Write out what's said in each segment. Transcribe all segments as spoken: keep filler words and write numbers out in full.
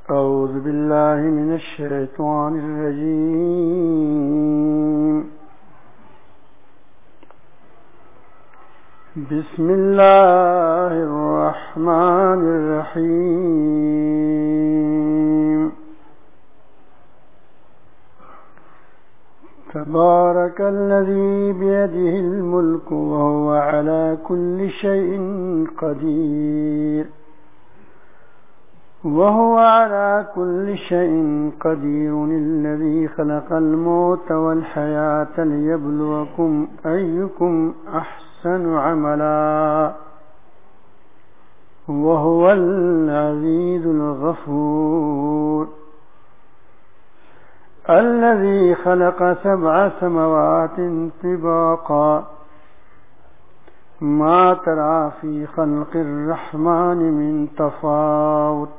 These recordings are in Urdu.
أعوذ بالله من الشيطان الرجيم. بسم الله الرحمن الرحيم. تبارك الذي بيده الملك وهو على كل شيء قدير وهو على كل شيء قدير الذي خلق الموت والحياة ليبلوكم أيكم أحسن عملا وهو العزيز الغفور. الذي خلق سبع سماوات طباقا ما ترى في خلق الرحمن من تفاوت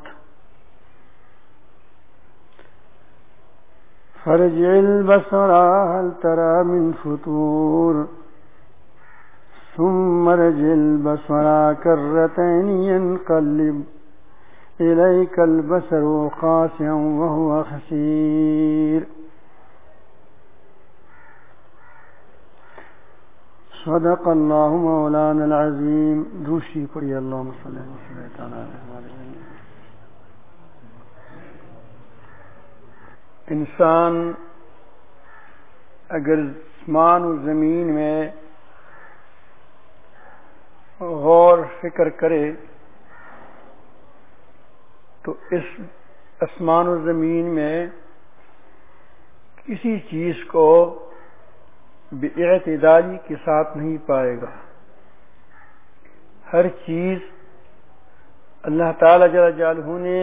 فارجع البصر هل ترى من فطور ثم ارجع البصر كرتين ينقلب إليك البصر خاسئا وهو حسير. صدق اللہ مولانا العظیم. دوسری پڑھی اللہم صلی اللہ علیہ وسلم. انسان اگر آسمان و زمین میں غور فکر کرے تو اس آسمان و زمین میں کسی چیز کو بے اعتدالی کے ساتھ نہیں پائے گا. ہر چیز اللہ تعالی جل جلالہ نے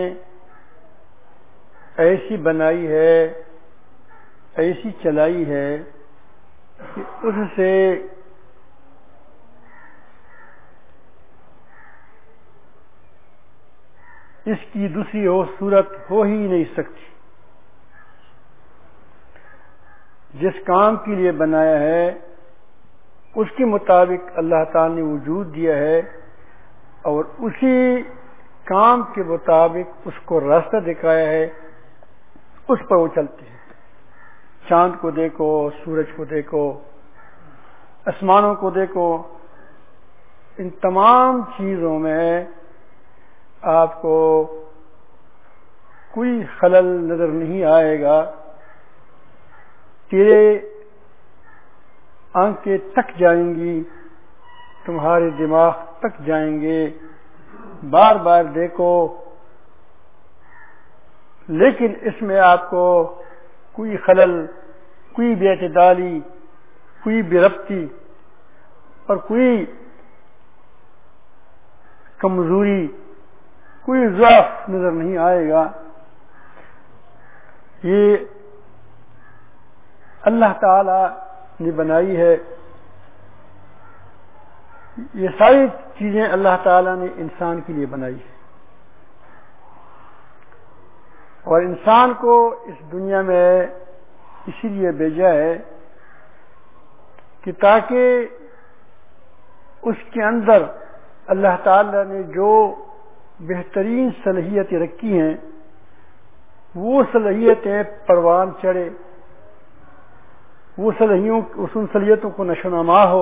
ایسی بنائی ہے، ایسی چلائی ہے کہ اس سے اس کی دوسری ہو صورت ہو ہی نہیں سکتی. جس کام کے لیے بنایا ہے اس کے مطابق اللہ تعالی نے وجود دیا ہے اور اسی کام کے مطابق اس کو راستہ دکھایا ہے، اس پر وہ چلتے ہیں. چاند کو دیکھو، سورج کو دیکھو، آسمانوں کو دیکھو، ان تمام چیزوں میں آپ کو کوئی خلل نظر نہیں آئے گا. تیرے آنکھیں تک جائیں گی، تمہارے دماغ تک جائیں گے، بار بار دیکھو، لیکن اس میں آپ کو کوئی خلل، کوئی بے اعتدالی، کوئی بے ربطی اور کوئی کمزوری، کوئی ضعف نظر نہیں آئے گا. یہ اللہ تعالی نے بنائی ہے. یہ ساری چیزیں اللہ تعالی نے انسان کے لیے بنائی ہے اور انسان کو اس دنیا میں اسی لیے بھیجا ہے کہ تاکہ اس کے اندر اللہ تعالی نے جو بہترین صلاحیتیں رکھی ہیں وہ صلاحیتیں پروان چڑھے، وہ صلاحیتوں کو نشو نما ہو،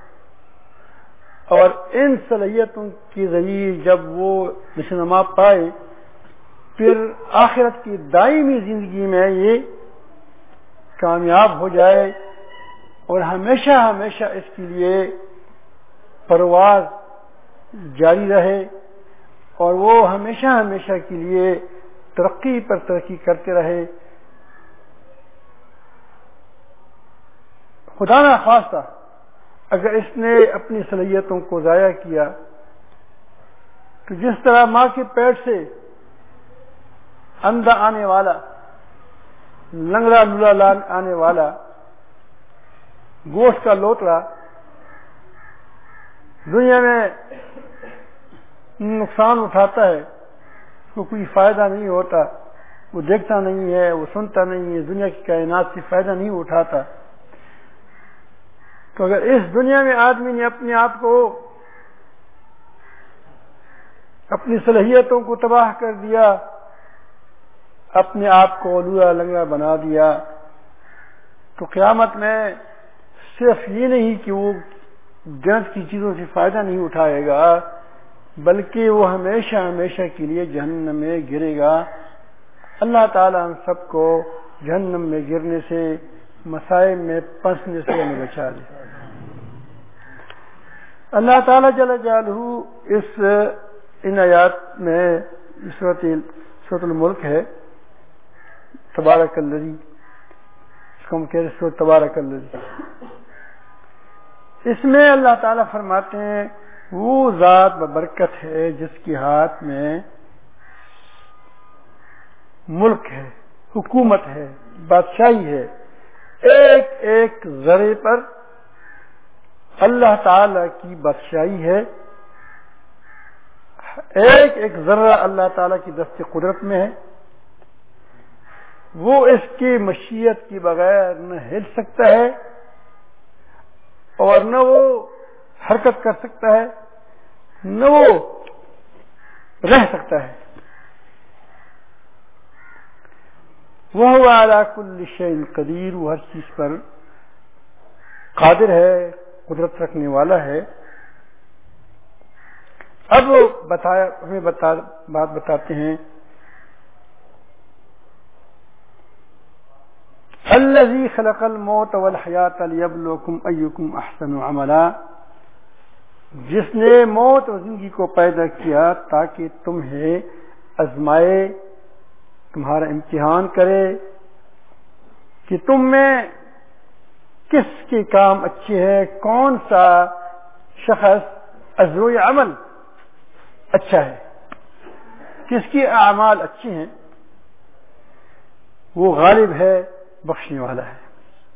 اور ان صلاحیتوں کے ذریعے جب وہ نشو نما پائے پھر آخرت کی دائمی زندگی میں یہ کامیاب ہو جائے اور ہمیشہ ہمیشہ اس کے لیے پرواز جاری رہے اور وہ ہمیشہ ہمیشہ کے لیے ترقی پر ترقی کرتے رہے. خدا نہ خواستہ اگر اس نے اپنی صلاحیتوں کو ضائع کیا تو جس طرح ماں کے پیٹ سے اندھا آنے والا، لنگڑا لولا آنے والا، گوشت کا لوٹڑا دنیا میں نقصان اٹھاتا ہے، اس کو کوئی فائدہ نہیں ہوتا، وہ دیکھتا نہیں ہے، وہ سنتا نہیں ہے، دنیا کی کائنات سے فائدہ نہیں اٹھاتا. تو اگر اس دنیا میں آدمی نے اپنے آپ کو اپنی صلاحیتوں کو تباہ کر دیا اپنے آپ کو لولا لنگڑا بنا دیا تو قیامت میں صرف یہ نہیں کہ وہ جنت کی چیزوں سے فائدہ نہیں اٹھائے گا بلکہ وہ ہمیشہ ہمیشہ کے لیے جہنم میں گرے گا. اللہ تعالیٰ ہم سب کو جہنم میں گرنے سے مصائب میں پھنسنے سے ہمیں بچا دے. اللہ تعالیٰ جل جلالہ اس ان آیات میں سورۃ سورۃ الملک ہے تبارک الذی، اس کو ہم کہتے ہیں سورۃ تبارک الذی. اس میں اللہ تعالیٰ فرماتے ہیں وہ ذات ببرکت ہے جس کے ہاتھ میں ملک ہے، حکومت ہے، بادشاہی ہے. ایک ایک ذرے پر اللہ تعالی کی بادشاہی ہے، ایک ایک ذرہ اللہ تعالی کی دست قدرت میں ہے. وہ اس کی مشیت کے بغیر نہ ہل سکتا ہے اور نہ وہ حرکت کر سکتا ہے نہ وہ رہ سکتا ہے. وہ علی کل شیء قدیر، وہ ہر چیز پر قادر ہے، قدرت رکھنے والا ہے. اب بتایا ہمیں بتا بات بتاتے ہیں الذی خلق الموت والحیات لیبلوکم ایکم احسن عملا، جس نے موت اور زندگی کو پیدا کیا تاکہ تمہیں آزمائے، تمہارا امتحان کرے کہ تم میں کس کے کام اچھے ہیں، کون سا شخص عزو عمل اچھا ہے، کس کے اعمال اچھے ہیں. وہ غالب ہے، بخشنے والا ہے.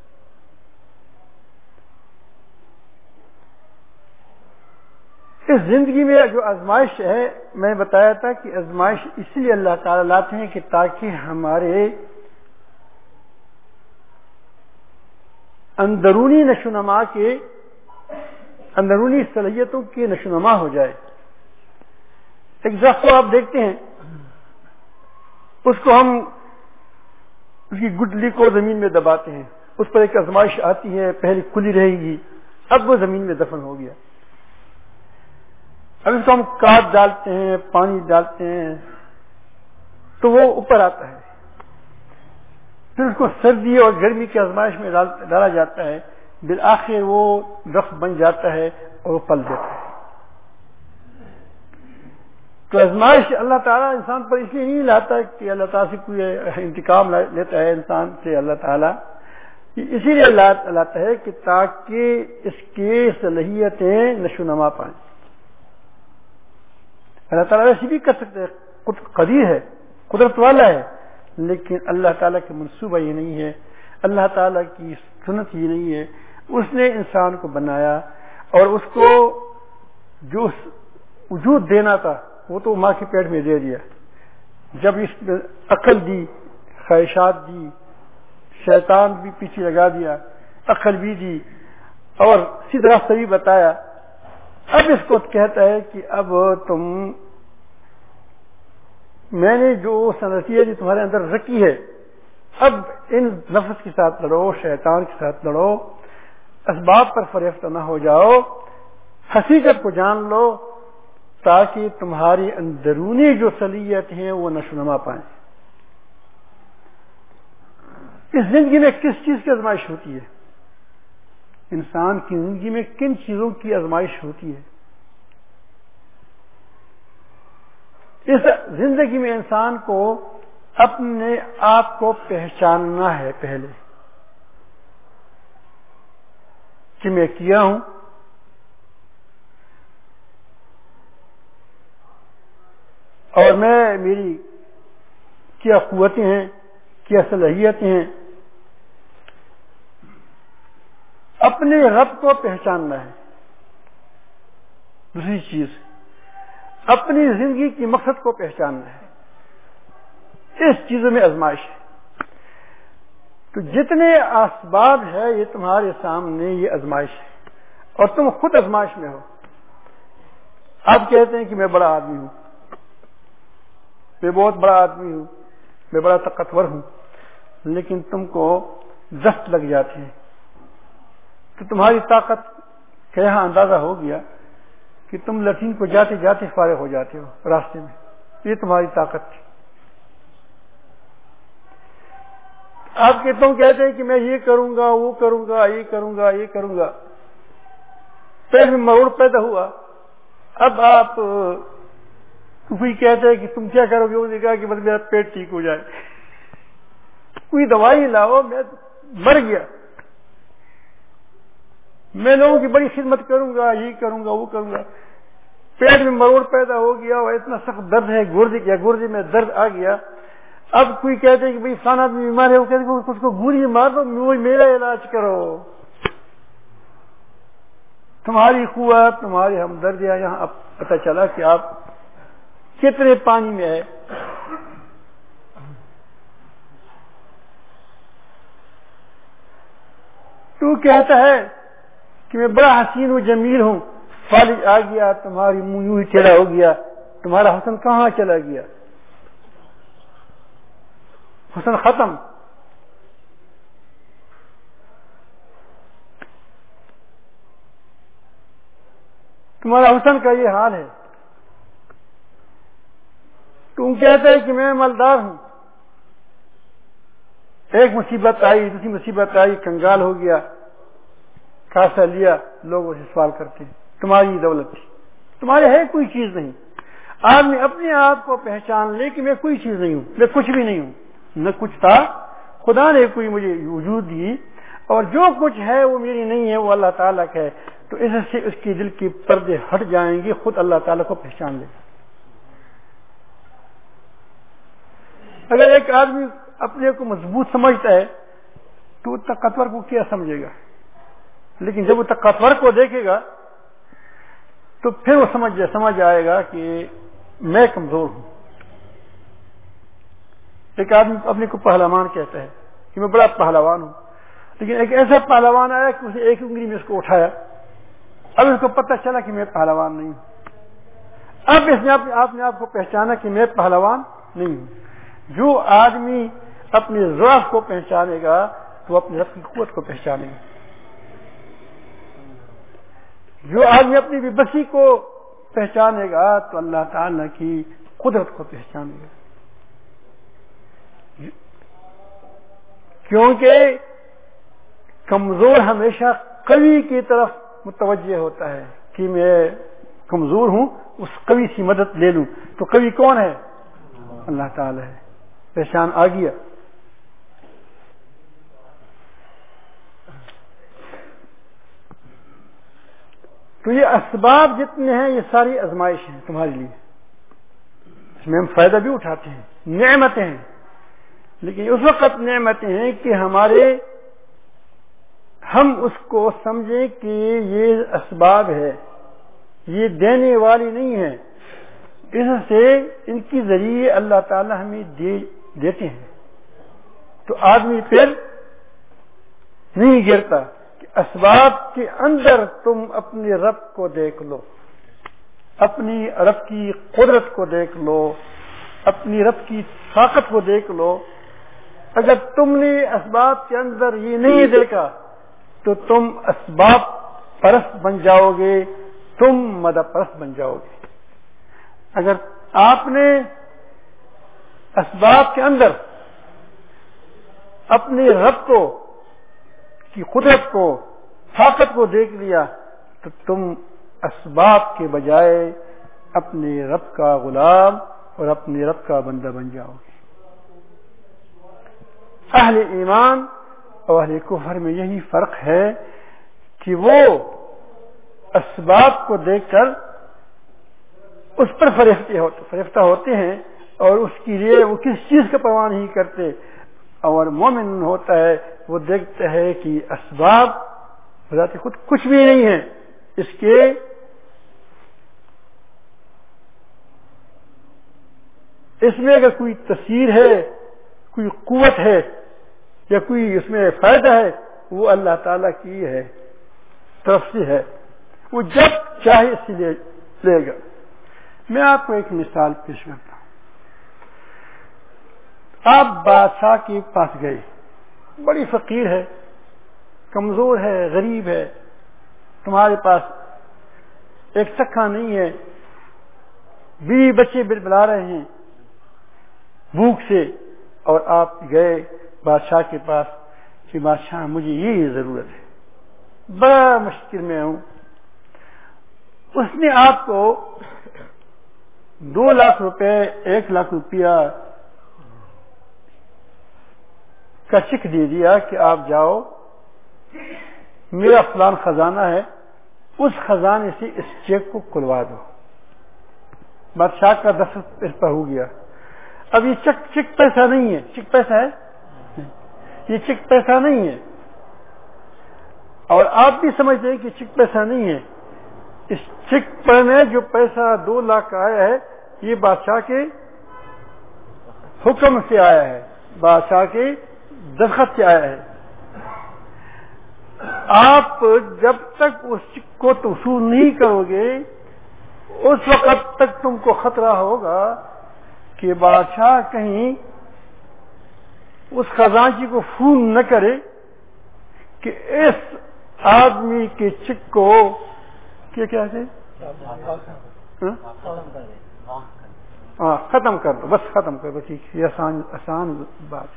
اس زندگی میں جو آزمائش ہے، میں نے بتایا تھا کہ آزمائش اس لیے اللہ تعالیٰ لاتے ہیں کہ تاکہ ہمارے اندرونی نشوونما کے اندرونی صلاحیتوں کی نشوونما ہو جائے. ایک درخت کو آپ دیکھتے ہیں، اس کو ہم اس کی گٹلی کو زمین میں دباتے ہیں، اس پر ایک آزمائش آتی ہے، پہلے کھلی رہے گی، اب وہ زمین میں دفن ہو گیا. اب اس کو ہم کاٹ ڈالتے ہیں، پانی ڈالتے ہیں تو وہ اوپر آتا ہے. پھر اس کو سردی اور گرمی کی آزمائش میں ڈالا جاتا ہے، بالآخر وہ درخت بن جاتا ہے اور وہ پل جاتا ہے. تو آزمائش اللہ تعالیٰ انسان پر اس لیے نہیں لاتا کہ اللہ تعالیٰ سے کوئی انتقام لیتا ہے انسان سے. اللہ تعالیٰ اسی لیے لاتا ہے کہ تاکہ اس کی صلاحیتیں نشوونما پائیں. اللہ تعالیٰ ویسے بھی کر سکتے ہیں، قدیر ہے، قدرت والا ہے، لیکن اللہ تعالیٰ کا منصوبہ یہ نہیں ہے، اللہ تعالیٰ کی سنت یہ نہیں ہے. اس نے انسان کو بنایا اور اس کو جو وجود دینا تھا وہ تو ماں کے پیٹ میں دے دیا. جب اس میں عقل دی، خواہشات دی، شیطان بھی پیچھے لگا دیا، عقل بھی دی اور سیدھا راستہ بھی بتایا. اب اس کو کہتا ہے کہ اب تم، میں نے جو صلاحیت تمہارے اندر رکھی ہے، اب ان نفس کے ساتھ لڑو، شیطان کے ساتھ لڑو، اسباب پر فریفتہ نہ ہو جاؤ، حقیقت کو جان لو تاکہ تمہاری اندرونی جو صلاحیت ہیں وہ نشوونما پائیں. اس زندگی میں کس چیز کی آزمائش ہوتی ہے؟ انسان کی زندگی میں کن چیزوں کی آزمائش ہوتی ہے؟ اس زندگی میں انسان کو اپنے آپ کو پہچاننا ہے پہلے کہ میں کیا ہوں، اور میں میری کیا قوتیں ہیں، کیا صلاحیتیں ہیں. اپنے رب کو پہچاننا ہے. دوسری چیز اپنی زندگی کی مقصد کو پہچاننا ہے. اس چیزوں میں آزمائش ہے. تو جتنے اسباب ہے یہ تمہارے سامنے یہ آزمائش ہے اور تم خود آزمائش میں ہو. آپ کہتے ہیں کہ میں بڑا آدمی ہوں، میں بہت بڑا آدمی ہوں، میں بڑا طاقتور ہوں، لیکن تم کو دست لگ جاتے ہیں، تو تمہاری طاقت کا یہاں اندازہ ہو گیا کہ تم لٹرین کو جاتے جاتے فارغ ہو جاتے ہو راستے میں، یہ تمہاری طاقت تھی۔ آپ کے تم کہتے ہیں کہ میں یہ کروں گا، وہ کروں گا، یہ کروں گا، یہ کروں گا، پیٹ میں مروڑ پیدا ہوا۔ اب آپ کوئی کہتے ہیں کہ تم کیا کرو گے، انہوں نے کہا کہ بس میرا پیٹ ٹھیک ہو جائے، کوئی دوائی لاؤ، میں مر گیا، میں لوگوں کی بڑی خدمت کروں گا، یہ کروں گا، وہ کروں گا، پیٹ میں مروڑ پیدا ہو گیا اور اتنا سخت درد ہے، گردے کیا گردے میں درد آ گیا۔ اب کوئی کہتے ہیں کہ بھائی فلانا آدمی بیمار ہے، وہ کہتے ہیں اس کو گولی مار دو، میرا علاج کرو۔ تمہاری قوت، تمہاری ہمدردیاں، یہاں اب پتہ چلا کہ آپ کتنے پانی میں ہے۔ تو کہتا ہے کہ میں بڑا حسین و جمیل ہوں، فالج آ گیا، تمہاری منہ یوں ہی ٹیڑھا ہو گیا، تمہارا حسن کہاں چلا گیا؟ حسن ختم۔ تمہارا حسن کا یہ حال ہے۔ تم کہتے ہیں کہ میں مالدار ہوں، ایک مصیبت آئی، دوسری مصیبت آئی، کنگال ہو گیا، کھاسا لیا، لوگ اسے سوال کرتے ہیں تمہاری دولت تھی، تمہارے ہے کوئی چیز نہیں۔ آدمی اپنے آپ کو پہچان لے کہ میں کوئی چیز نہیں ہوں، میں کچھ بھی نہیں ہوں، نہ کچھ تھا، خدا نے کوئی مجھے وجود دی، اور جو کچھ ہے وہ میری نہیں ہے، وہ اللہ تعالیٰ کا ہے، تو اس سے اس کی دل کی پردے ہٹ جائیں گے، خود اللہ تعالیٰ کو پہچان لے گا۔ اگر ایک آدمی اپنے کو مضبوط سمجھتا ہے تو وہ طاقتور کو کیا سمجھے گا، لیکن جب وہ طاقتور کو دیکھے گا تو پھر وہ سمجھ سمجھ آئے گا کہ میں کمزور ہوں۔ ایک آدمی اپنے کو پہلوان کہتا ہے کہ میں بڑا پہلوان ہوں، لیکن ایک ایسا پہلوان آیا کہ اسے ایک انگلی میں اس کو اٹھایا، اب اس کو پتہ چلا کہ میں پہلوان نہیں ہوں، اب اس نے اپنے آپ کو پہچانا کہ میں پہلوان نہیں ہوں۔ جو آدمی اپنے ضعف کو پہچانے گا تو وہ اپنے رب کی قوت کو پہچانے گا۔ جو آدمی اپنی بے بسی کو پہچانے گا تو اللہ تعالیٰ کی قدرت کو پہچانے گا، کیونکہ کمزور ہمیشہ قوی کی طرف متوجہ ہوتا ہے کہ میں کمزور ہوں، اس قوی سے مدد لے لوں، تو قوی کون ہے؟ اللہ تعالیٰ ہے۔ پہچان آ گیا۔ تو یہ اسباب جتنے ہیں یہ ساری آزمائش ہیں تمہارے لیے، اس میں ہم فائدہ بھی اٹھاتے ہیں، نعمتیں ہیں، لیکن اس وقت نعمتیں ہیں کہ ہمارے ہم اس کو سمجھیں کہ یہ اسباب ہے، یہ دینے والی نہیں ہے، اس سے ان کی ذریعے اللہ تعالی ہمیں دے دیتے ہیں، تو آدمی پھر نہیں گرتا کہ اسباب کے اندر تم اپنے رب کو دیکھ لو، اپنی رب کی قدرت کو دیکھ لو، اپنی رب کی طاقت کو دیکھ لو۔ اگر تم نے اسباب کے اندر یہ نہیں دیکھا تو تم اسباب پرست بن جاؤ گے، تم مدد پرست بن جاؤ گے۔ اگر آپ نے اسباب کے اندر اپنے رب کو کی قدرت کو، طاقت کو دیکھ لیا تو تم اسباب کے بجائے اپنے رب کا غلام اور اپنے رب کا بندہ بن جاؤ گے۔ اہل ایمان اور اہل کفر میں یہی فرق ہے کہ وہ اسباب کو دیکھ کر اس پر فریفتہ ہوتے ہیں اور اس کے لیے وہ کس چیز کا پرواہ نہیں کرتے، اور مومن ہوتا ہے وہ دیکھتا ہے کہ اسباب بذات خود کچھ بھی نہیں ہے، اس کے اس میں اگر کوئی تاثیر ہے، کوئی قوت ہے یا کوئی اس میں فائدہ ہے، وہ اللہ تعالیٰ کی ہے، طرف سے ہے، وہ جب چاہے اس سے لے گا۔ میں آپ کو ایک مثال پیش کرتا ہوں۔ آپ بادشاہ کے پاس گئے، بڑی فقیر ہے، کمزور ہے، غریب ہے، تمہارے پاس ایک سکھا نہیں ہے، بیوی بچے بلبلا رہے ہیں بھوک سے، اور آپ گئے بادشاہ کے پاس کہ بادشاہ مجھے یہ ضرورت ہے، بڑا مشکل میں ہوں۔ اس نے آپ کو دو لاکھ روپے ایک لاکھ روپیہ کا چیک دے دیا کہ آپ جاؤ، میرا فلان خزانہ ہے، اس خزانے سے اس چیک کو کھلوا دو۔ بادشاہ کا دستخط اس پر ہو گیا۔ اب یہ چیک چیک پیسہ نہیں ہے، چیک پیسہ ہے، یہ چیک پیسہ نہیں ہے، اور آپ بھی سمجھتے ہیں کہ چیک پیسہ نہیں ہے۔ اس چیک پر میں جو پیسہ دو لاکھ کا آیا ہے یہ بادشاہ کے حکم سے آیا ہے، بادشاہ کے دستخط سے آیا ہے۔ آپ جب تک اس چیک کو وصول نہیں کرو گے اس وقت تک تم کو خطرہ ہوگا کہ بادشاہ کہیں اس خزانچی کو فون نہ کرے کہ اس آدمی کے چیک کو کیا کیا ہے ہاں ختم کر دو، بس ختم کر دو، ٹھیک ہے، یہ آسان آسان بات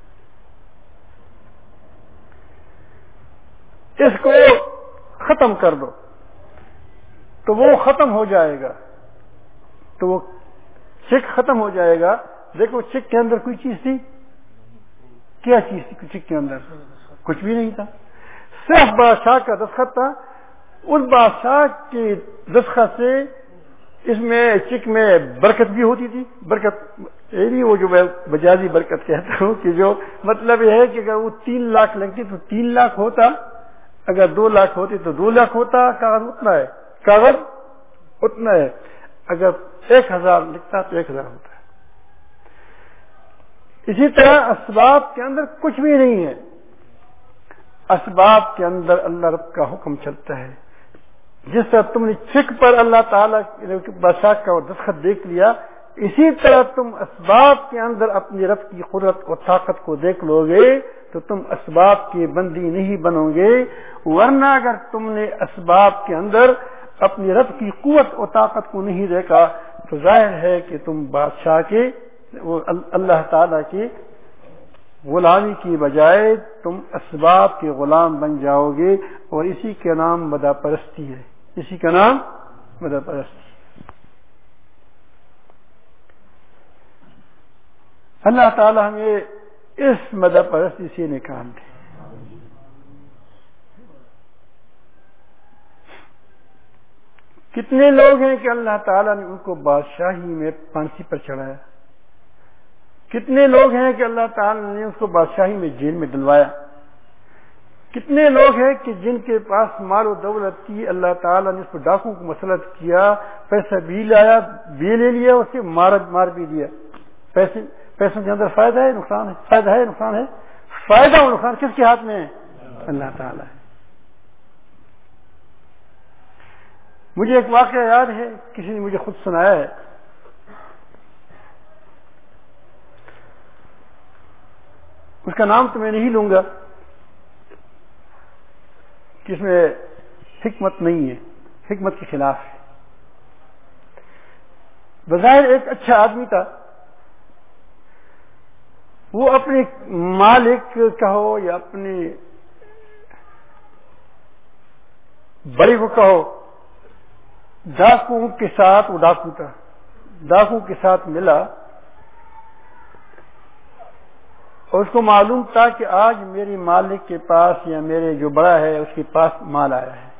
ہے، اس کو ختم کر دو تو وہ ختم ہو جائے گا، تو وہ چیک ختم ہو جائے گا۔ دیکھو چیک کے اندر کوئی چیز تھی، کیا چیز تھی چیک کے اندر؟ کچھ بھی نہیں تھا، صرف بادشاہ کا دستخط تھا۔ اس بادشاہ کے دستخط سے اس میں چیک میں برکت بھی ہوتی تھی، برکت یہ نہیں وہ جو میں مجازی برکت کہتا ہوں کہ جو مطلب یہ ہے کہ اگر وہ تین لاکھ لگتی تو تین لاکھ ہوتا، اگر دو لاکھ ہوتی تو دو لاکھ ہوتا، کاغذ اتنا ہے، کاغذ اتنا ہے، اگر ایک ہزار لکھتا تو ایک ہزار ہوتا ہے۔ اسی طرح اسباب کے اندر کچھ بھی نہیں ہے، اسباب کے اندر اللہ رب کا حکم چلتا ہے۔ جس طرح تم نے چیک پر اللہ تعالیٰ بادشاہ کا دستخط دیکھ لیا، اسی طرح تم اسباب کے اندر اپنی رب کی قدرت اور طاقت کو دیکھ لو گے تو تم اسباب کے بندی نہیں بنو گے، ورنہ اگر تم نے اسباب کے اندر اپنی رب کی قوت اور طاقت کو نہیں دیکھا تو ظاہر ہے کہ تم بادشاہ کے اللہ تعالیٰ کی غلامی کی بجائے تم اسباب کے غلام بن جاؤ گے، اور اسی کا نام مدح پرستی ہے، اسی کا نام مدح پرستی۔ اللہ تعالی ہمیں اس مدح پرستی سے نکال دے۔ کتنے لوگ ہیں کہ اللہ تعالیٰ نے ان کو بادشاہی میں پھانسی پر چڑھایا، کتنے لوگ ہیں کہ اللہ تعالیٰ نے اس کو بادشاہی میں جیل میں ڈلوایا، کتنے لوگ ہیں کہ جن کے پاس مال و دولت تھی اللہ تعالیٰ نے اس پر ڈاکوں کو مسلط کیا، پیسہ بھی لایا بھی لے لیا، اسے مار مار بھی دیا۔ پیسے پیسوں کے اندر فائدہ ہے نقصان ہے، فائدہ ہے نقصان ہے، فائدہ اور نقصان کس کے ہاتھ میں ہے؟ اللہ تعالیٰ ہے۔ مجھے ایک واقعہ یاد ہے، کسی نے مجھے خود سنایا ہے۔ اس کا نام تو میں نہیں لوں گا کہ اس میں حکمت نہیں ہے، حکمت کے خلاف ہے۔ بظاہر ایک اچھا آدمی تھا، وہ اپنے مالک کہو یا اپنے بڑے کو کہو، ڈاکو کے ساتھ، وہ ڈاکو تھا، ڈاکو کے ساتھ ملا اور اس کو معلوم تھا کہ آج میری مالک کے پاس یا میرے جو بڑا ہے اس کے پاس مال آیا ہے۔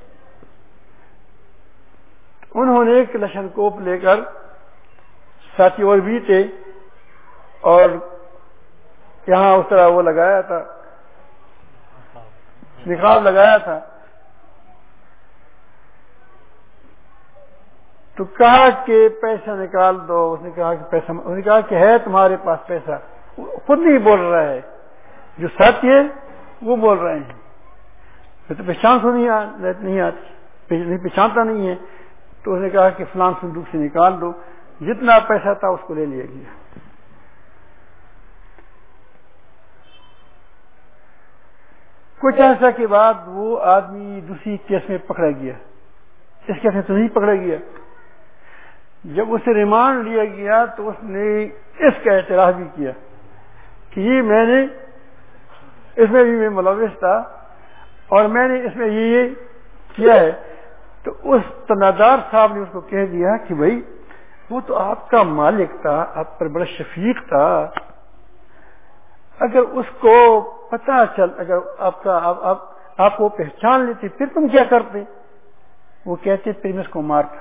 انہوں نے ایک لشن کوپ لے کر، ساتھی اور بھی تھے، اور یہاں اس طرح وہ لگایا تھا، نقاب لگایا تھا، تو کہا کہ پیسہ نکال دو۔ اس نے کہا کہ پیسہ، اس نے کہا کہ ہے تمہارے پاس پیسہ؟ خود نہیں بول رہا ہے، جو ساتھی ہے وہ بول رہے ہیں، تو پہچان کو نہیں نہیں آتی، نہیں پہچانتا نہیں ہے۔ تو اس نے کہا کہ فلان صندوق سے نکال دو، جتنا پیسہ تھا اس کو لے لیا گیا۔ کچھ عرصہ کے بعد وہ آدمی دوسری کیس میں پکڑا گیا، اس کیس میں تو نہیں پکڑا گیا. جب اسے ریمانڈ لیا گیا تو اس نے اس کا اعتراف بھی کیا کہ یہ میں نے اس میں بھی میں ملوث تھا اور میں نے اس میں یہ کیا ہے. تو اس تنادار صاحب نے اس کو کہہ دیا کہ بھائی وہ تو آپ کا مالک تھا، آپ پر بڑا شفیق تھا، اگر اس کو پتا چل اگر آپ کا آپ, آپ, آپ کو پہچان لیتے پھر تم کیا کرتے؟ وہ کہتے پھر میں اس کو مارتا،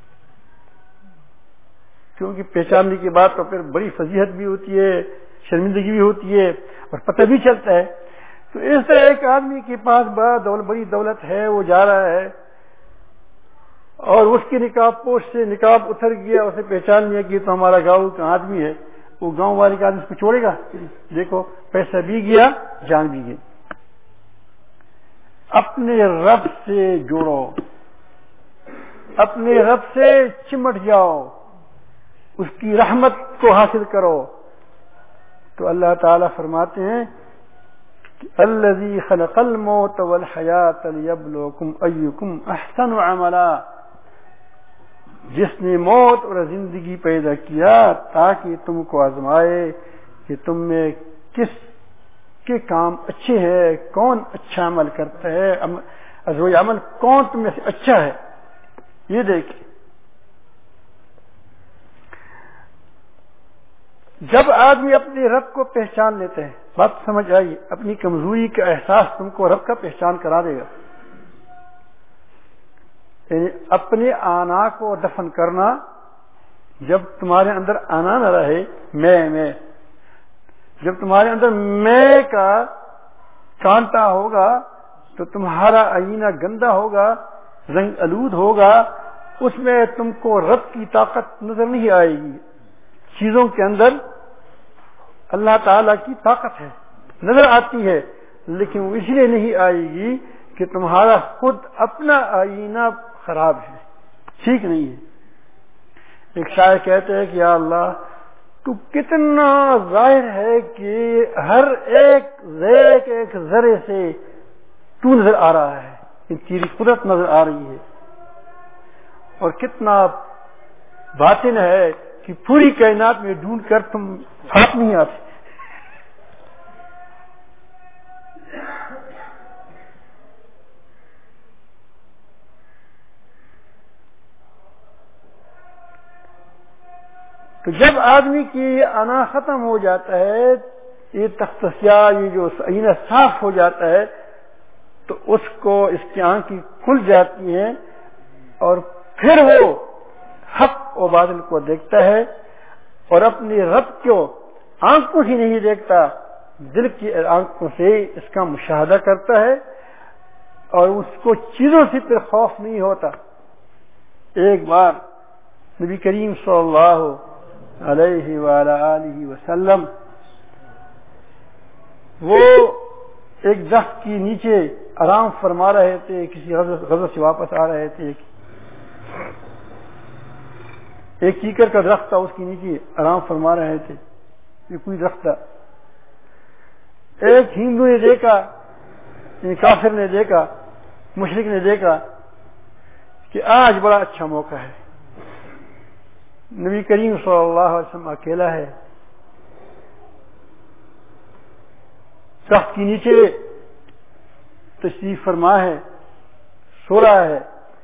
کیونکہ پہچاننے کے بعد تو پھر بڑی فضیحت بھی ہوتی ہے، شرمندگی بھی ہوتی ہے اور پتہ بھی چلتا ہے. تو اس طرح ایک آدمی کے پاس بڑا دولت بڑی دولت ہے، وہ جا رہا ہے اور اس کی نقاب پوش سے نقاب اتر گیا، اسے پہچان لیا کہ تو ہمارا گاؤں کا آدمی ہے. وہ گاؤں والے کا آدمی اس کو چھوڑے گا؟ دیکھو پیسہ بھی گیا، جان بھی گئی. اپنے رب سے جوڑو، اپنے رب سے چمٹ جاؤ، اس کی رحمت کو حاصل کرو. تو اللہ تعالی فرماتے ہیں الذی خلق الموت والحیات لیبلوکم ایکم احسن عملا، جس نے موت اور زندگی پیدا کیا تاکہ تم کو آزمائے کہ تم میں کس کے کام اچھے ہیں، کون اچھا عمل کرتا ہے، ازوج عمل کون تم میں سے اچھا ہے. یہ دیکھیں جب آدمی اپنے رب کو پہچان لیتے ہیں، بات سمجھ آئی، اپنی کمزوری کا احساس تم کو رب کا پہچان کرا دے گا. یعنی اپنے آنا کو دفن کرنا، جب تمہارے اندر آنا نہ رہے، میں میں جب تمہارے اندر میں کا کانٹا ہوگا تو تمہارا آئینہ گندا ہوگا، رنگ آلود ہوگا، اس میں تم کو رب کی طاقت نظر نہیں آئے گی. چیزوں کے اندر اللہ تعالی کی طاقت ہے، نظر آتی ہے، لیکن وہ اس لیے نہیں آئے گی کہ تمہارا خود اپنا آئینہ خراب ہے، ٹھیک نہیں ہے. ایک شاعر کہتے ہیں کہ یا اللہ تو کتنا ظاہر ہے کہ ہر ایک ایک ایک ذرے سے تو نظر آ رہا ہے، ان تیری قدرت نظر آ رہی ہے، اور کتنا باطن ہے کہ پوری کائنات میں ڈھونڈ کر تم ہاتھ نہیں آتے. تو جب آدمی کی انا ختم ہو جاتا ہے، یہ تختیا یہ جو آئینہ صاف ہو جاتا ہے، تو اس کو اس کی آنکھیں کھل جاتی ہیں اور پھر وہ حق و باطل کو دیکھتا ہے اور اپنے رب کو آنکھوں سے نہیں دیکھتا، دل کی آنکھوں سے اس کا مشاہدہ کرتا ہے اور اس کو چیزوں سے پھر خوف نہیں ہوتا. ایک بار نبی کریم صلی اللہ علیہ وآلہ آلہ وسلم وہ ایک درخت کے نیچے آرام فرما رہے تھے، کسی غزوہ سے واپس آ رہے تھے. ایک کیکر کا درخت تھا، اس کے نیچے آرام فرما رہے تھے. یہ کوئی درخت تھا. ایک ہندو نے دیکھا، کافر نے دیکھا، مشرک نے دیکھا کہ آج بڑا اچھا موقع ہے، نبی کریم صلی اللہ علیہ وسلم اکیلا ہے، درخت کے نیچے تشریف فرما ہے، سو رہا ہے،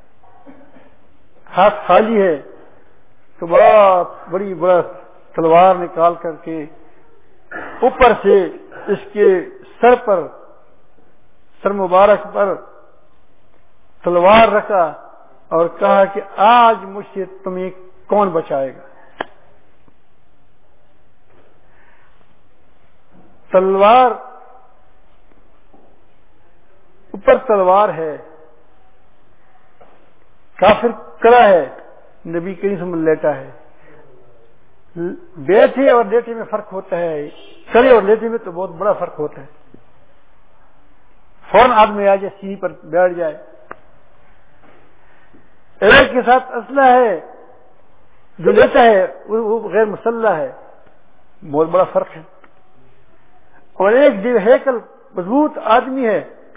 ہاتھ خالی ہے، تو بڑا بڑی بڑا تلوار نکال کر کے اوپر سے اس کے سر پر سر مبارک پر تلوار رکھا اور کہا کہ آج مجھ سے تمہیں کون بچائے گا. تلوار اوپر تلوار ہے، کافر کڑا ہے، نبی کریم صلی اللہ علیہ وسلم لیٹا ہے. بیٹھے اور لیٹے میں فرق ہوتا ہے، کھڑے اور لیٹے میں تو بہت بڑا فرق ہوتا ہے. فوراً آدمی آ جائے سیڑھی پر بیٹھ جائے. ایک کے ساتھ اسلحہ ہے، جو لیتا ہے وہ غیر مسلح ہے، بہت بڑا فرق ہے. اور ایک جو ہیکل مضبوط آدمی ہے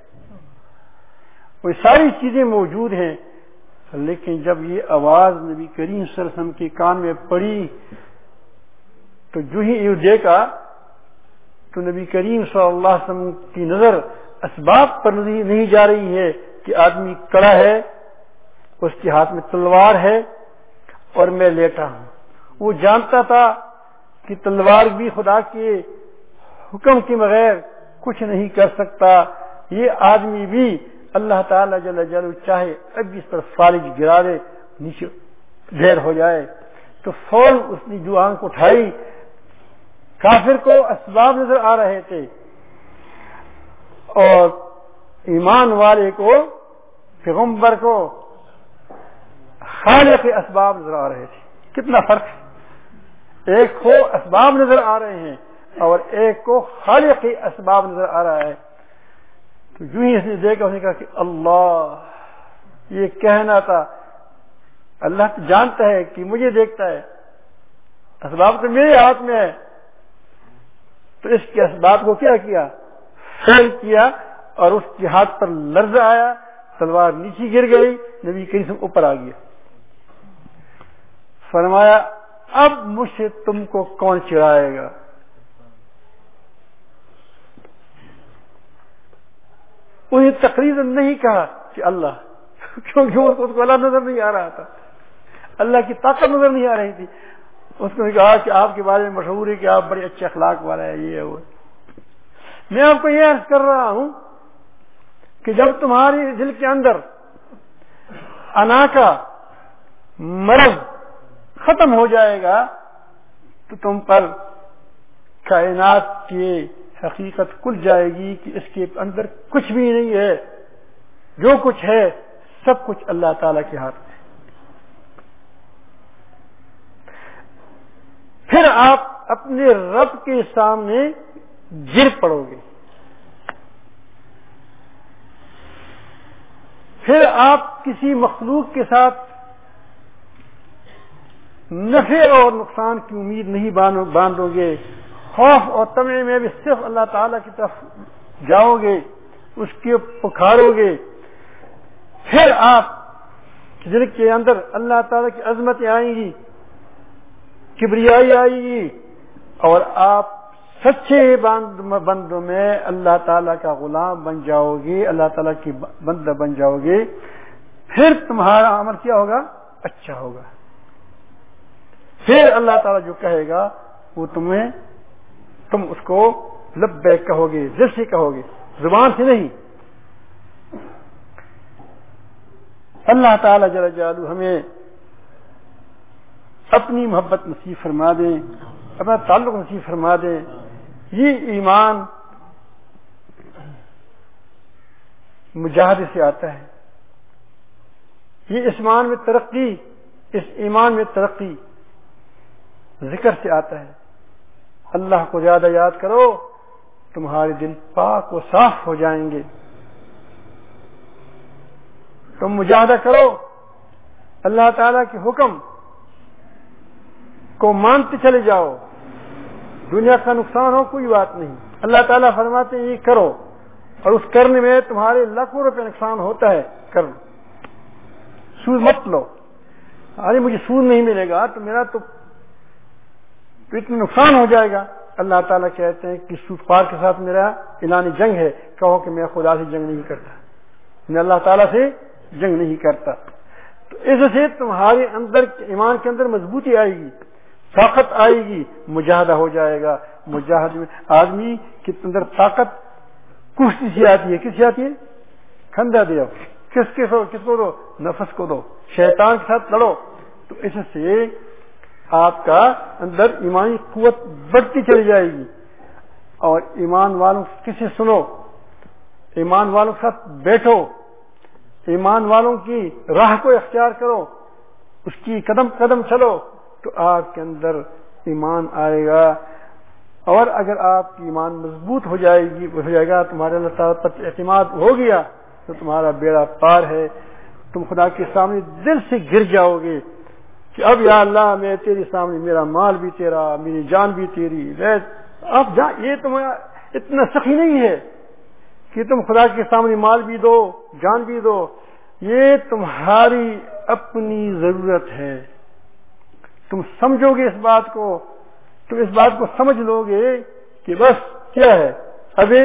وہ ساری چیزیں موجود ہیں، لیکن جب یہ آواز نبی کریم صلی اللہ علیہ وسلم کے کان میں پڑی تو جو ہی یہ دیکھا تو نبی کریم صلی اللہ علیہ وسلم کی نظر اسباب پر نہیں جا رہی ہے کہ آدمی کڑا ہے، اس کے ہاتھ میں تلوار ہے اور میں لیٹا ہوں۔ وہ جانتا تھا کہ تلوار بھی خدا کے حکم کے بغیر کچھ نہیں کر سکتا، یہ آدمی بھی اللہ تعالیٰ جل جلالہ چاہے اب اس پر فالج گرا دے، نیچے ڈھیر ہو جائے۔ تو فوراً اس نے جو آنکھ اٹھائی، کافر کو اسباب نظر آ رہے تھے اور ایمان والے کو، پیغمبر کو خالق اسباب نظر آ رہے تھے۔ کتنا فرق ہے، ایک کو اسباب نظر آ رہے ہیں اور ایک کو خالق اسباب نظر آ رہا ہے۔ تو جو ہی اس نے دیکھا، اس نے کہا کہ اللہ، یہ کہنا تھا اللہ جانتا ہے کہ مجھے دیکھتا ہے، اسباب تو میرے ہاتھ میں ہے۔ تو اس کے اسباب کو کیا کیا، فیل کیا، اور اس کے ہاتھ پر لرزہ آیا، تلوار نیچے گر گئی، نبی کریم سے اوپر آ گیا۔ فرمایا اب مجھ سے تم کو کون چڑھائے گا؟ انہیں تقریباً نہیں کہا کہ اللہ، کیونکہ اس کو اللہ نظر نہیں آ رہا تھا، اللہ کی طاقت نظر نہیں آ رہی تھی۔ اس نے کہا کہ آپ کے بارے میں مشہور ہے کہ آپ بڑے اچھے اخلاق والا ہے، یہ ہے وہ۔ میں آپ کو یہ عرض کر رہا ہوں کہ جب تمہاری دل کے اندر انا کا مرض ختم ہو جائے گا تو تم پر کائنات کی حقیقت کھل جائے گی کہ اس کے اندر کچھ بھی نہیں ہے، جو کچھ ہے سب کچھ اللہ تعالی کے ہاتھ میں۔ پھر آپ اپنے رب کے سامنے گر پڑو گے، پھر آپ کسی مخلوق کے ساتھ نفع اور نقصان کی امید نہیں باندھو گے، خوف اور طمع میں بھی صرف اللہ تعالی کی طرف جاؤ گے، اس کے پکارو گے۔ پھر آپ دل کے اندر اللہ تعالی کی عظمتیں آئیں گی، کبریائی آئے گی، اور آپ سچے بندوں میں اللہ تعالیٰ کا غلام بن جاؤ گے، اللہ تعالیٰ کی بندہ بن جاؤ گے۔ پھر تمہارا عمل کیا ہوگا؟ اچھا ہوگا۔ پھر اللہ تعالیٰ جو کہے گا وہ تمہیں، تم اس کو لبیک کہو گے، دل سے کہو گے، زبان سے نہیں۔ اللہ تعالیٰ جل جلالہ ہمیں اپنی محبت نصیب فرما دیں، اپنا تعلق نصیب فرما دیں۔ یہ ایمان مجاہدے سے آتا ہے، یہ ایمان میں ترقی، اس ایمان میں ترقی ذکر سے آتا ہے۔ اللہ کو زیادہ یاد کرو، تمہارے دل پاک و صاف ہو جائیں گے۔ تم مجاہدہ کرو، اللہ تعالیٰ کے حکم کو مانتے چلے جاؤ، دنیا کا نقصان ہو کوئی بات نہیں، اللہ تعالیٰ فرماتے ہیں یہ کرو، اور اس کرنے میں تمہارے لاکھوں روپے نقصان ہوتا ہے، کر سود مت لو۔ ارے مجھے سود نہیں ملے گا تو میرا تو اتنا نقصان ہو جائے گا۔ اللہ تعالیٰ کہتے ہیں کہ سود خوار کے ساتھ میرا اعلان جنگ ہے، کہو کہ میں خدا سے جنگ نہیں کرتا، میں اللہ تعالیٰ سے جنگ نہیں کرتا۔ تو اس سے تمہارے اندر ایمان کے اندر مضبوطی آئے گی، طاقت آئے گی، مجاہدہ ہو جائے گا۔ مجاہدے میں آدمی کے اندر طاقت کشتی سے آتی ہے، کس سے آتی ہے؟ کھندا دو، کس کے کس کو دو؟ نفس کو دو، شیطان کے ساتھ لڑو۔ تو اس سے آپ کا اندر ایمانی قوت بڑھتی چلی جائے گی، اور ایمان والوں کسی سنو، ایمان والوں کے ساتھ بیٹھو، ایمان والوں کی راہ کو اختیار کرو، اس کی قدم قدم چلو، تو آپ کے اندر ایمان آئے گا۔ اور اگر آپ کی ایمان مضبوط ہو جائے گی ہو جائے گا تمہارے اللہ تعالیٰ پر اعتماد ہو گیا تو تمہارا بیڑا پار ہے، تم خدا کے سامنے دل سے گر جاؤ گے کہ اب یا اللہ میں تیرے سامنے، میرا مال بھی تیرا، میری جان بھی تیری۔ اب جا، یہ تمہارا اتنا سخی نہیں ہے کہ تم خدا کے سامنے مال بھی دو جان بھی دو، یہ تمہاری اپنی ضرورت ہے. تم سمجھو گے اس بات کو، تم اس بات کو سمجھ لو گے کہ بس کیا ہے ابھی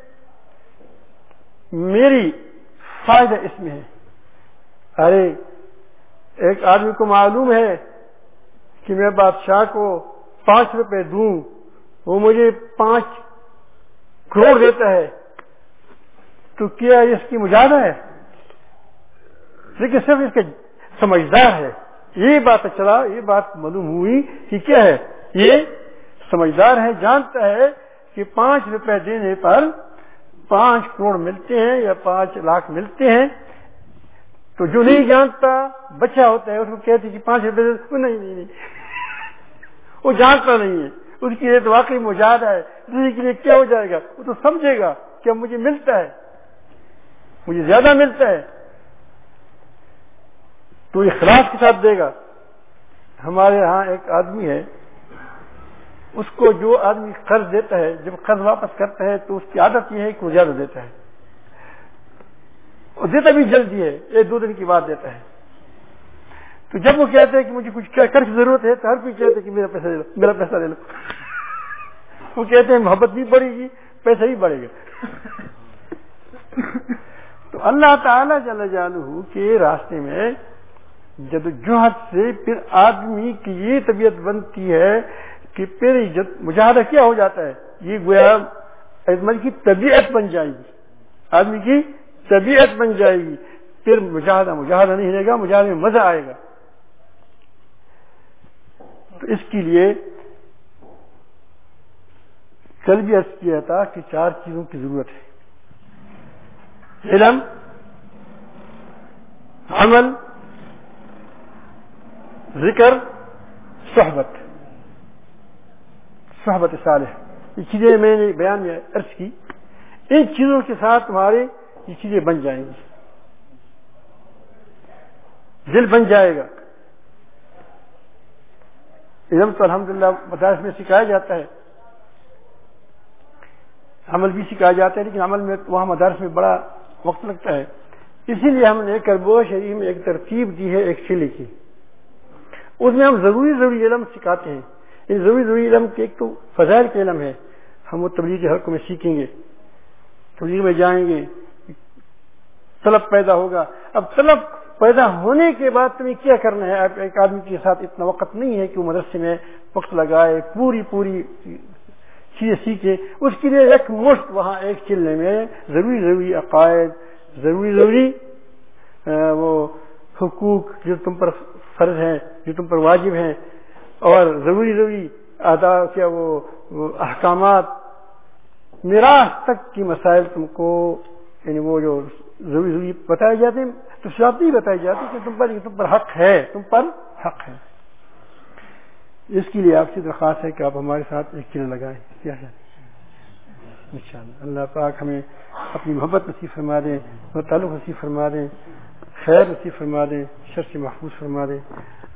میری فائدہ اس میں ہے. ارے ایک آدمی کو معلوم ہے کہ میں بادشاہ کو پانچ روپے دوں، وہ مجھے پانچ کروڑ دیتا ہے، تو کیا اس کی مجاہدہ ہے؟ لیکن صرف اس کا سمجھدار ہے. یہ بات چلا، یہ بات معلوم ہوئی کہ کیا ہے، یہ سمجھدار ہے، جانتا ہے کہ پانچ روپے دینے پر پانچ کروڑ ملتے ہیں یا پانچ لاکھ ملتے ہیں. تو جو نہیں جانتا بچہ ہوتا ہے اس کو کہتے کہ پانچ روپے نہیں نہیں نہیں وہ جانتا نہیں ہے، اس کے لیے تو واقعی مجاہدہ ہے. دوسرے کے لیے کیا ہو جائے گا، وہ تو سمجھے گا کہ مجھے ملتا ہے، مجھے زیادہ ملتا ہے، تو اخلاص کے ساتھ دے گا. ہمارے ہاں ایک آدمی ہے، اس کو جو آدمی قرض دیتا ہے جب قرض واپس کرتا ہے تو اس کی عادت یہ ہے کہ وہ زیادہ دیتا ہے، اور دیتا بھی جلدی ہے، ایک دو دن کی بات دیتا ہے. تو جب وہ کہتے ہیں کہ مجھے کچھ قرض کی ضرورت ہے تو ہر کوئی کہتے ہیں کہ میرا پیسہ دے لو، میرا پیسہ دے لو. وہ کہتے ہیں محبت بھی بڑھے گی، پیسہ بھی بڑھے گا. تو اللہ تعالی جل جلالہ کے راستے میں جدوجہد سے پھر آدمی کی یہ طبیعت بنتی ہے کہ پھر مجاہدہ کیا ہو جاتا ہے، یہ گویا آدمی کی طبیعت بن جائے گی، آدمی کی طبیعت بن جائے گی. پھر مجاہدہ مجاہدہ نہیں رہے گا، مجاہدے میں مزہ آئے گا. تو اس کے لیے کل بھی عرض کیا تھا کہ چار چیزوں کی ضرورت ہے: علم، عمل، ذکر، صحبت صحبت صالح. یہ چیزیں میں نے بیان میں عرض کی، ان چیزوں کے ساتھ تمہارے یہ چیزیں بن جائیں گی. دل بن جائے گا. علم تو الحمدللہ مدارس میں سکھایا جاتا ہے، عمل بھی سکھایا جاتا ہے، لیکن عمل میں وہاں مدارس میں بڑا وقت لگتا ہے. اسی لیے ہم نے کربو شریف میں ایک ترتیب دی ہے ایک سلے کی، اس میں ہم ضروری ضروری علم سکھاتے ہیں. یہ ضروری ضروری علم کے ایک تو فضائل کے علم ہے، ہم وہ تبلیغ کے حلقوں میں سیکھیں گے، تبلیغ میں جائیں گے، طلب پیدا ہوگا. اب طلب پیدا ہونے کے بعد تمہیں کیا کرنا ہے؟ ایک آدمی کے ساتھ اتنا وقت نہیں ہے کہ وہ مدرسے میں وقت لگائے، پوری پوری چیزیں سیکھے. اس کے لیے ایک مشت وہاں ایک چلنے میں ضروری ضروری عقائد، ضروری ضروری وہ حقوق جو تم پر فرض ہیں، جو تم پر واجب ہیں، اور ضروری ضروری ادا کیا وہ احکامات، میراث تک کی مسائل تم کو، یعنی وہ جو ضروری ضروری بتائے جاتے ہیں تو شرط نہیں بتائی جاتی کہ تم پر تم پر حق ہے، تم پر حق ہے. اس کے لیے آپ سے درخواست ہے کہ آپ ہمارے ساتھ ایک چلے لگائیں. کیا ہے انشاءاللہ اللہ پاک ہمیں اپنی محبت نصیب فرما دیں، تعلق نصیب فرما دیں، خیر نصیب فرما دیں، شر سے محفوظ فرما دیں.